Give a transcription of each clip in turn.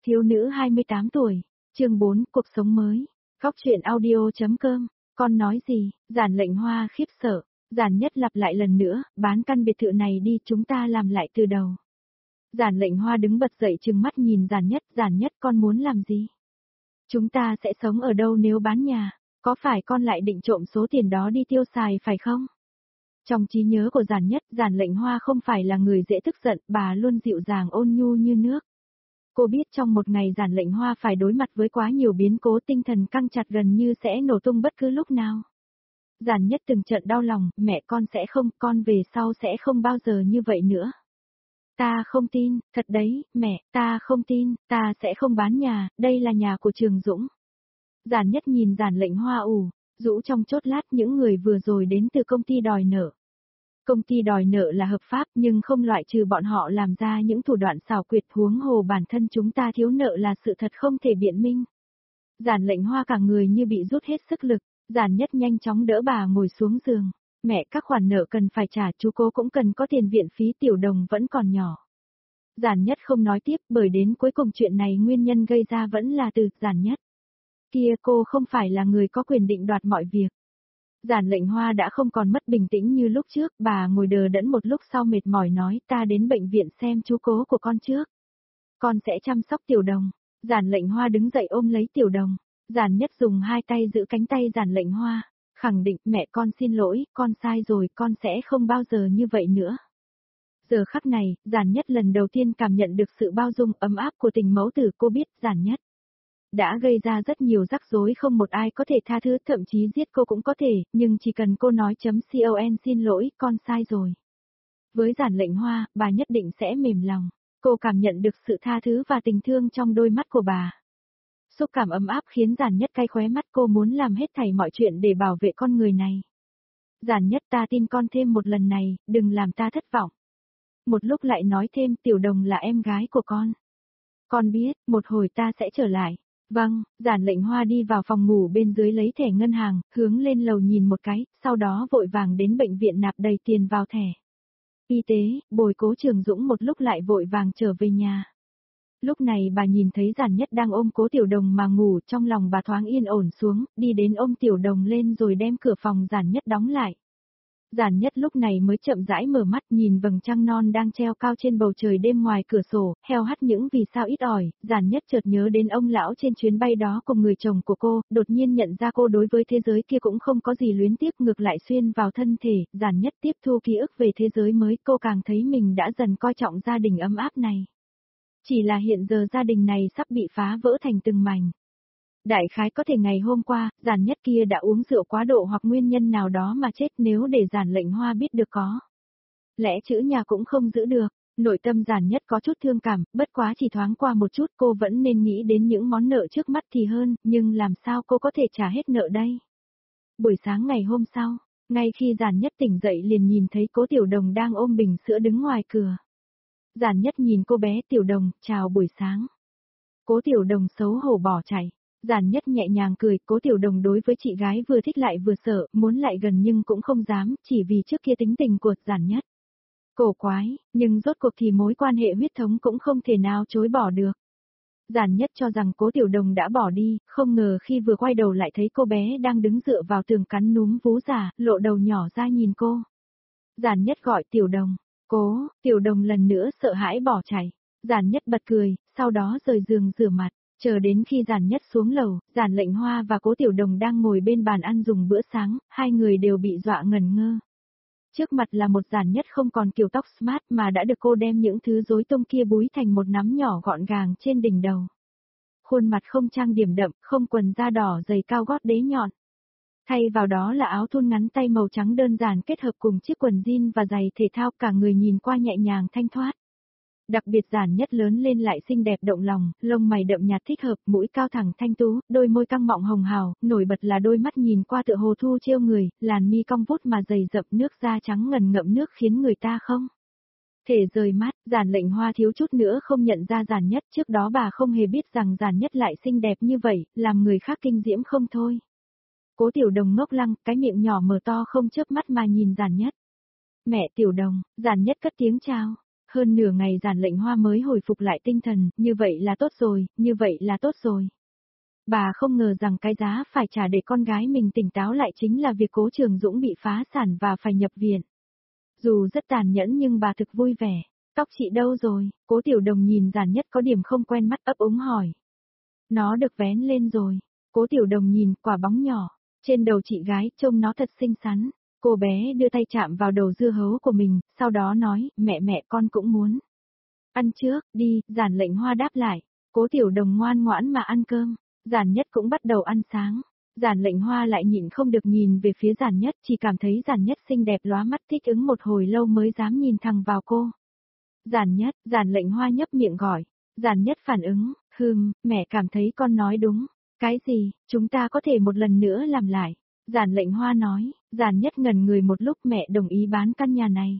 Thiếu nữ 28 tuổi, chương 4, cuộc sống mới. Góc truyện audio.com, con nói gì? Giản Lệnh Hoa khiếp sợ, Giản Nhất lặp lại lần nữa, bán căn biệt thự này đi, chúng ta làm lại từ đầu. Giản Lệnh Hoa đứng bật dậy trừng mắt nhìn Giản Nhất con muốn làm gì? Chúng ta sẽ sống ở đâu nếu bán nhà, có phải con lại định trộm số tiền đó đi tiêu xài phải không? Trong trí nhớ của Giản Nhất, Giản Lệnh Hoa không phải là người dễ tức giận, bà luôn dịu dàng ôn nhu như nước. Cô biết trong một ngày Giản Lệnh Hoa phải đối mặt với quá nhiều biến cố, tinh thần căng chặt gần như sẽ nổ tung bất cứ lúc nào. Giản Nhất từng trận đau lòng, mẹ con sẽ không, con về sau sẽ không bao giờ như vậy nữa. Ta không tin, thật đấy, mẹ, ta không tin, ta sẽ không bán nhà, đây là nhà của Trường Dũng. Giản Nhất nhìn Giản Lệnh Hoa rũ trong chốc lát, những người vừa rồi đến từ công ty đòi nợ. Công ty đòi nợ là hợp pháp nhưng không loại trừ bọn họ làm ra những thủ đoạn xảo quyệt, huống hồ bản thân chúng ta thiếu nợ là sự thật không thể biện minh. Giản Lệnh Hoa cả người như bị rút hết sức lực, Giản Nhất nhanh chóng đỡ bà ngồi xuống giường. Mẹ, các khoản nợ cần phải trả, chú cố cũng cần có tiền viện phí, Tiểu Đồng vẫn còn nhỏ. Giản Nhất không nói tiếp, bởi đến cuối cùng chuyện này nguyên nhân gây ra vẫn là từ Giản Nhất. Kia, cô không phải là người có quyền định đoạt mọi việc. Giản Lệnh Hoa đã không còn mất bình tĩnh như lúc trước, bà ngồi đờ đẫn một lúc sau mệt mỏi nói, ta đến bệnh viện xem chú cố của con trước. Con sẽ chăm sóc Tiểu Đồng. Giản Lệnh Hoa đứng dậy ôm lấy Tiểu Đồng. Giản Nhất dùng hai tay giữ cánh tay Giản Lệnh Hoa, khẳng định, mẹ con xin lỗi, con sai rồi, con sẽ không bao giờ như vậy nữa. Giờ khắc này, Giản Nhất lần đầu tiên cảm nhận được sự bao dung ấm áp của tình mẫu tử. Cô biết Giản Nhất đã gây ra rất nhiều rắc rối, không một ai có thể tha thứ, thậm chí giết cô cũng có thể, nhưng chỉ cần cô nói con xin lỗi, con sai rồi. Với Giản Lệnh Hoa, bà nhất định sẽ mềm lòng. Cô cảm nhận được sự tha thứ và tình thương trong đôi mắt của bà. Xúc cảm ấm áp khiến Giản Nhất cay khóe mắt, cô muốn làm hết thảy mọi chuyện để bảo vệ con người này. Giản Nhất, ta tin con thêm một lần này, đừng làm ta thất vọng. Một lúc lại nói thêm, Tiểu Đồng là em gái của con. Con biết, một hồi ta sẽ trở lại. Vâng, Giản Lệnh Hoa đi vào phòng ngủ bên dưới lấy thẻ ngân hàng, hướng lên lầu nhìn một cái, sau đó vội vàng đến bệnh viện nạp đầy tiền vào thẻ y tế, bồi Cố Trường Dũng một lúc lại vội vàng trở về nhà. Lúc này bà nhìn thấy Giản Nhất đang ôm Cố Tiểu Đồng mà ngủ, trong lòng bà thoáng yên ổn xuống, đi đến ôm Tiểu Đồng lên rồi đem cửa phòng Giản Nhất đóng lại. Giản Nhất lúc này mới chậm rãi mở mắt, nhìn vầng trăng non đang treo cao trên bầu trời đêm ngoài cửa sổ, heo hắt những vì sao ít ỏi. Giản Nhất chợt nhớ đến ông lão trên chuyến bay đó cùng người chồng của cô, đột nhiên nhận ra cô đối với thế giới kia cũng không có gì luyến tiếc, ngược lại xuyên vào thân thể. Giản Nhất tiếp thu ký ức về thế giới mới, cô càng thấy mình đã dần coi trọng gia đình ấm áp này. Chỉ là hiện giờ gia đình này sắp bị phá vỡ thành từng mảnh. Đại khái có thể ngày hôm qua, Giản Nhất kia đã uống rượu quá độ hoặc nguyên nhân nào đó mà chết, nếu để Giản Lệnh Hoa biết được có lẽ chữ nhà cũng không giữ được. Nội tâm Giản Nhất có chút thương cảm, bất quá chỉ thoáng qua một chút, cô vẫn nên nghĩ đến những món nợ trước mắt thì hơn, nhưng làm sao cô có thể trả hết nợ đây? Buổi sáng ngày hôm sau, ngay khi Giản Nhất tỉnh dậy liền nhìn thấy Cố Tiểu Đồng đang ôm bình sữa đứng ngoài cửa. Giản Nhất nhìn cô bé, Tiểu Đồng, chào buổi sáng. Cố Tiểu Đồng xấu hổ bỏ chạy. Giản Nhất nhẹ nhàng cười, Cố Tiểu Đồng đối với chị gái vừa thích lại vừa sợ, muốn lại gần nhưng cũng không dám, chỉ vì trước kia tính tình của Giản Nhất cổ quái, nhưng rốt cuộc thì mối quan hệ huyết thống cũng không thể nào chối bỏ được. Giản Nhất cho rằng Cố Tiểu Đồng đã bỏ đi, không ngờ khi vừa quay đầu lại thấy cô bé đang đứng dựa vào tường cắn núm vú giả, lộ đầu nhỏ ra nhìn cô. Giản Nhất gọi Tiểu Đồng. Cố Tiểu Đồng lần nữa sợ hãi bỏ chạy. Giản Nhất bật cười, sau đó rời giường rửa mặt. Chờ đến khi Giản Nhất xuống lầu, Giản Lệnh Hoa và Cố Tiểu Đồng đang ngồi bên bàn ăn dùng bữa sáng, hai người đều bị dọa ngẩn ngơ. Trước mặt là một Giản Nhất không còn kiểu tóc smart mà đã được cô đem những thứ rối tung kia búi thành một nắm nhỏ gọn gàng trên đỉnh đầu. Khuôn mặt không trang điểm đậm, không quần da đỏ, giày cao gót đế nhọn. Thay vào đó là áo thun ngắn tay màu trắng đơn giản kết hợp cùng chiếc quần jean và giày thể thao, cả người nhìn qua nhẹ nhàng thanh thoát. Đặc biệt Giản Nhất lớn lên lại xinh đẹp động lòng, lông mày đậm nhạt thích hợp, mũi cao thẳng thanh tú, đôi môi căng mọng hồng hào, nổi bật là đôi mắt nhìn qua tựa hồ thu trêu người, làn mi cong vút mà dày dập, nước da trắng ngần ngậm nước khiến người ta không thể rời mắt. Giản Lệnh Hoa thiếu chút nữa không nhận ra Giản Nhất, trước đó bà không hề biết rằng Giản Nhất lại xinh đẹp như vậy, làm người khác kinh diễm không thôi. Cố Tiểu Đồng ngốc lăng, cái miệng nhỏ mở to không chớp mắt mà nhìn Giản Nhất. Mẹ Tiểu Đồng, Giản Nhất cất tiếng chào. Hơn nửa ngày Giản Lệnh Hoa mới hồi phục lại tinh thần, như vậy là tốt rồi, như vậy là tốt rồi. Bà không ngờ rằng cái giá phải trả để con gái mình tỉnh táo lại chính là việc Cố Trường Dũng bị phá sản và phải nhập viện. Dù rất tàn nhẫn nhưng bà thực vui vẻ. Tóc chị đâu rồi? Cố Tiểu Đồng nhìn Giản Nhất có điểm không quen mắt ấp úng hỏi. Nó được vén lên rồi. Cố Tiểu Đồng nhìn quả bóng nhỏ trên đầu chị gái, trông nó thật xinh xắn. Cô bé đưa tay chạm vào đầu dưa hấu của mình, sau đó nói, mẹ con cũng muốn. Ăn trước, đi, Giản Lệnh Hoa đáp lại. Cố Tiểu Đồng ngoan ngoãn mà ăn cơm. Giản Nhất cũng bắt đầu ăn sáng. Giản Lệnh Hoa lại nhịn không được nhìn về phía Giản Nhất, chỉ cảm thấy Giản Nhất xinh đẹp lóa mắt, thích ứng một hồi lâu mới dám nhìn thẳng vào cô. Giản Nhất, Giản Lệnh Hoa nhấp miệng gọi. Giản Nhất phản ứng, mẹ cảm thấy con nói đúng. Cái gì, chúng ta có thể một lần nữa làm lại. Giản Lệnh Hoa nói, Giản Nhất ngẩn người một lúc, mẹ đồng ý bán căn nhà này.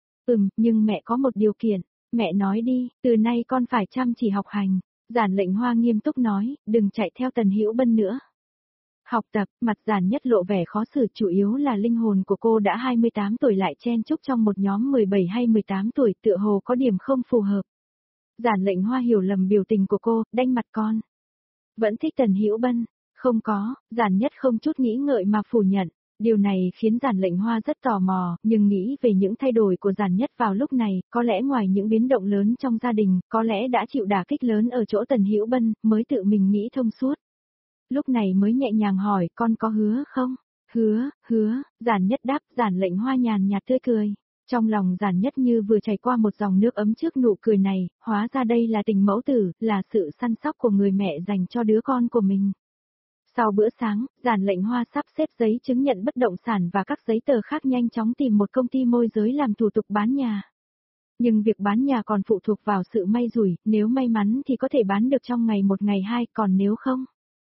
Nhưng mẹ có một điều kiện. Mẹ nói đi, từ nay con phải chăm chỉ học hành. Giản Lệnh Hoa nghiêm túc nói, đừng chạy theo Tần Hữu Bân nữa. Học tập, mặt Giản Nhất lộ vẻ khó xử, chủ yếu là linh hồn của cô đã 28 tuổi lại chen chúc trong một nhóm 17 hay 18 tuổi, tựa hồ có điểm không phù hợp. Giản Lệnh Hoa hiểu lầm biểu tình của cô, đanh mặt con. Vẫn thích Tần Hữu Bân? Không có, Giản Nhất không chút nghĩ ngợi mà phủ nhận. Điều này khiến Giản Lệnh Hoa rất tò mò, nhưng nghĩ về những thay đổi của Giản Nhất vào lúc này, có lẽ ngoài những biến động lớn trong gia đình, có lẽ đã chịu đả kích lớn ở chỗ Tần Hữu Bân, mới tự mình nghĩ thông suốt. Lúc này mới nhẹ nhàng hỏi, con có hứa không? Hứa, Giản Nhất đáp. Giản Lệnh Hoa nhàn nhạt tươi cười. Trong lòng Giản Nhất như vừa chảy qua một dòng nước ấm trước nụ cười này, hóa ra đây là tình mẫu tử, là sự săn sóc của người mẹ dành cho đứa con của mình. Sau bữa sáng, Giản Lệnh Hoa sắp xếp giấy chứng nhận bất động sản và các giấy tờ khác, nhanh chóng tìm một công ty môi giới làm thủ tục bán nhà. Nhưng việc bán nhà còn phụ thuộc vào sự may rủi, nếu may mắn thì có thể bán được trong ngày 1 ngày 2, còn nếu không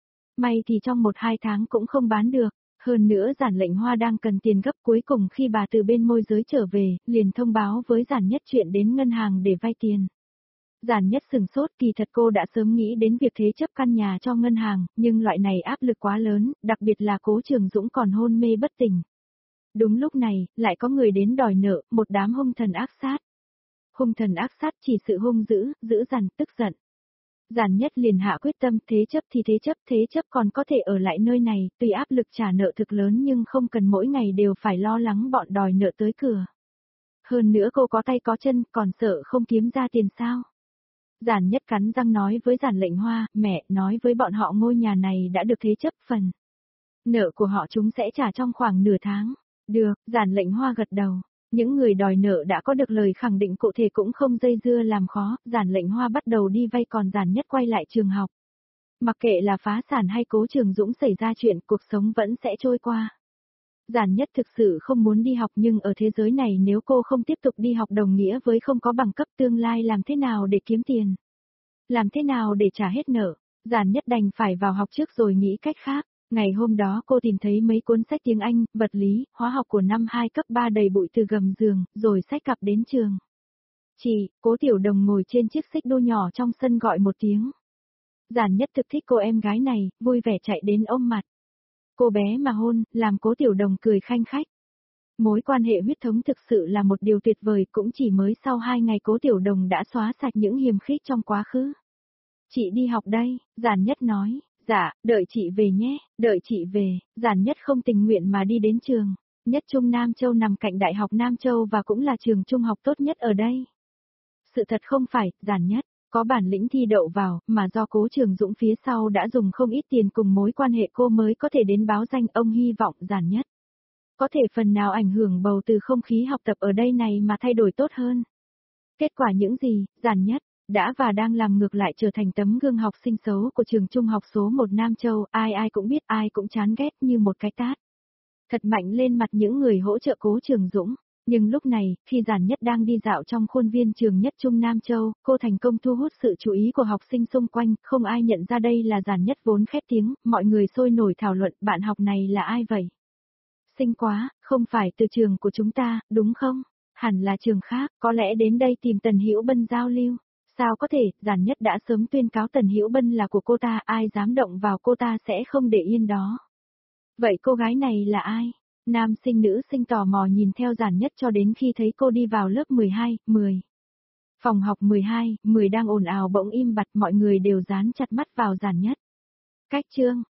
may thì trong 1-2 tháng cũng không bán được. Hơn nữa Giản Lệnh Hoa đang cần tiền gấp, cuối cùng khi bà từ bên môi giới trở về, liền thông báo với Giản Nhất chuyện đến ngân hàng để vay tiền. Giản Nhất sừng sốt, kỳ thật cô đã sớm nghĩ đến việc thế chấp căn nhà cho ngân hàng, nhưng loại này áp lực quá lớn, đặc biệt là Cố Trường Dũng còn hôn mê bất tỉnh. Đúng lúc này, lại có người đến đòi nợ, một đám hung thần ác sát. Hung thần ác sát chỉ sự hung dữ dằn, tức giận. Giản Nhất liền hạ quyết tâm, thế chấp thì thế chấp còn có thể ở lại nơi này, tuy áp lực trả nợ thực lớn nhưng không cần mỗi ngày đều phải lo lắng bọn đòi nợ tới cửa. Hơn nữa cô có tay có chân, còn sợ không kiếm ra tiền sao? Giản Nhất cắn răng nói với Giản Lệnh Hoa, mẹ, nói với bọn họ ngôi nhà này đã được thế chấp phần. Nợ của họ chúng sẽ trả trong khoảng nửa tháng. Được, Giản Lệnh Hoa gật đầu. Những người đòi nợ đã có được lời khẳng định cụ thể cũng không dây dưa làm khó, Giản Lệnh Hoa bắt đầu đi vay, còn Giản Nhất quay lại trường học. Mặc kệ là phá sản hay Cố Trường Dũng xảy ra chuyện, cuộc sống vẫn sẽ trôi qua. Giản Nhất thực sự không muốn đi học, nhưng ở thế giới này nếu cô không tiếp tục đi học đồng nghĩa với không có bằng cấp, tương lai làm thế nào để kiếm tiền? Làm thế nào để trả hết nợ? Giản Nhất đành phải vào học trước rồi nghĩ cách khác. Ngày hôm đó cô tìm thấy mấy cuốn sách tiếng Anh, vật lý, hóa học của năm 2 cấp 3 đầy bụi từ gầm giường, rồi xách cặp đến trường. Chị, Cố Tiểu Đồng ngồi trên chiếc xích đu nhỏ trong sân gọi một tiếng. Giản Nhất thực thích cô em gái này, vui vẻ chạy đến ôm mặt. Cô bé mà hôn, làm Cố Tiểu Đồng cười khanh khách. Mối quan hệ huyết thống thực sự là một điều tuyệt vời, cũng chỉ mới sau 2 ngày Cố Tiểu Đồng đã xóa sạch những hiềm khích trong quá khứ. Chị đi học đây, Giản Nhất nói. Dạ, đợi chị về nhé, đợi chị về. Giản Nhất không tình nguyện mà đi đến trường. Nhất Trung Nam Châu nằm cạnh Đại học Nam Châu và cũng là trường trung học tốt nhất ở đây. Sự thật không phải, Giản Nhất có bản lĩnh thi đậu vào, mà do Cố Trường Dũng phía sau đã dùng không ít tiền cùng mối quan hệ cô mới có thể đến báo danh. Ông hy vọng Giản Nhất có thể phần nào ảnh hưởng bầu từ không khí học tập ở đây này mà thay đổi tốt hơn. Kết quả những gì, Giản Nhất đã và đang làm ngược lại, trở thành tấm gương học sinh xấu của trường trung học số 1 Nam Châu, ai cũng biết, ai cũng chán ghét như một cái tát. Thật mạnh lên mặt những người hỗ trợ Cố Trường Dũng. Nhưng lúc này, khi Giản Nhất đang đi dạo trong khuôn viên trường Nhất Trung Nam Châu, cô thành công thu hút sự chú ý của học sinh xung quanh, không ai nhận ra đây là Giản Nhất vốn khét tiếng, mọi người sôi nổi thảo luận, bạn học này là ai vậy? Xinh quá, không phải từ trường của chúng ta, đúng không? Hẳn là trường khác, có lẽ đến đây tìm Tần Hữu Bân giao lưu. Sao có thể, Giản Nhất đã sớm tuyên cáo Tần Hữu Bân là của cô ta, ai dám động vào cô ta sẽ không để yên đó. Vậy cô gái này là ai? Nam sinh nữ sinh tò mò nhìn theo Giản Nhất cho đến khi thấy cô đi vào lớp 12, 10. Phòng học 12, 10 đang ồn ào bỗng im bặt, mọi người đều dán chặt mắt vào Giản Nhất. Cách chương,